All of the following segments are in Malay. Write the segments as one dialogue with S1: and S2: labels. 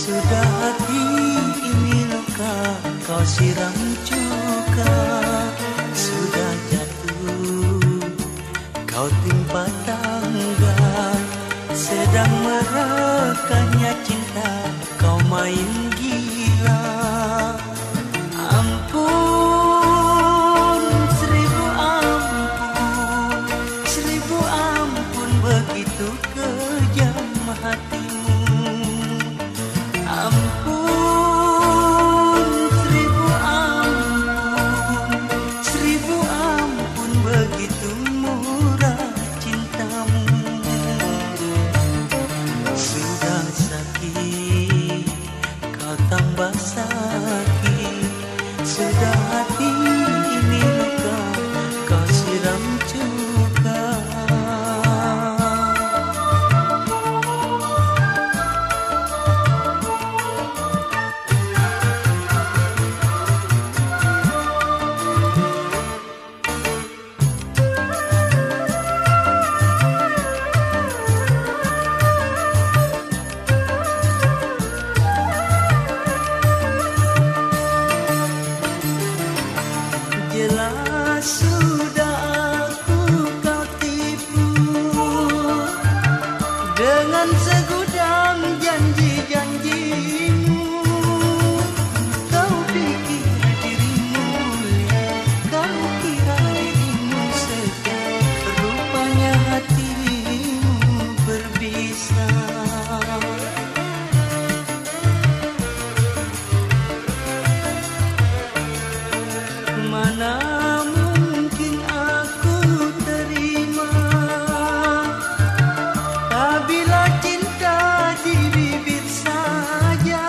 S1: Sudah hati ini luka kau siram juga. Sudah jatuh kau timpa tangga. Sedang merekahnya cinta kau main gila. Ampun, seribu ampun begitu kejam hatimu. Ampun, seribu ampun begitu murah cintamu. Sudah sakit kau tambah sakit. Sudah hati ini luka kau siram juga. Jelas sudah aku kau tipu dengan segudang janji-janjimu. Kau pikir dirimu mulia, kau kira dirimu setia, rupanya hatimu berbisa. Mana mungkin aku terima apabila cinta di bibir saja.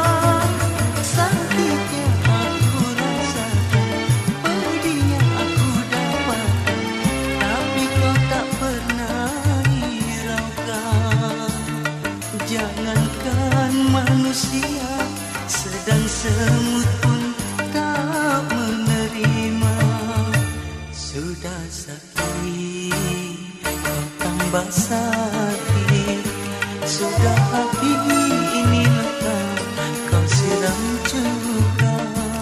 S1: Sakitnya aku rasakan, pedihnya aku dapatkan, tapi kau tak pernah hiraukan. Jangankan manusia, sedang semut pun tak menerima. Sudah sakit kau tambah sakit. Sudah hati ini luka kau siram juga.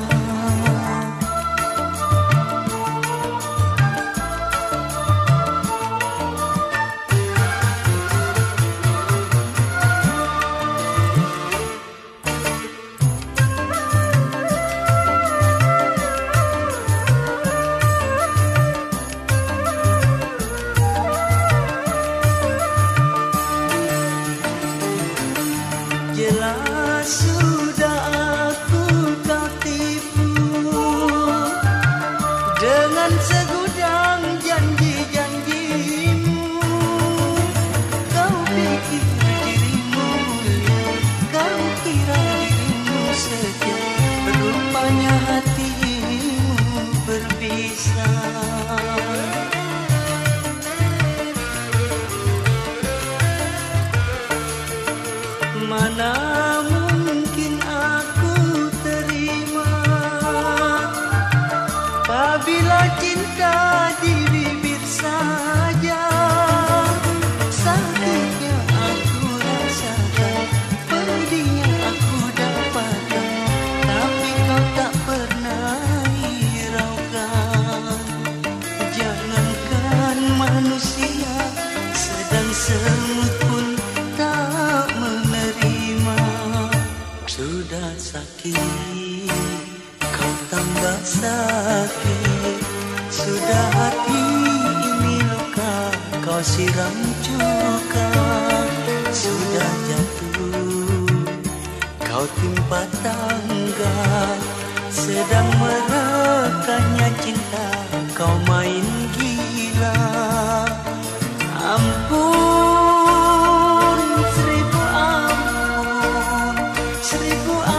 S1: Jelas sudah aku kau tipu dengan segudang janji-janjimu. Kau pikir dirimu mulia, kau kira dirimu setia, rupanya hatimu berbisa. Mana mungkin aku terima apabila cinta di bibir saja. Sakitnya aku rasakan, pedihnya aku dapatkan, tapi kau tak pernah hiraukan. Jangankan manusia, sedang semut pun tak menerima. Sudah sakit kau tambah sakit. Sudah hati ini luka kau siram juga. Sudah jatuh kau timpa tangga. Sedang merekahnya cinta kau main gila. Ampun, seribu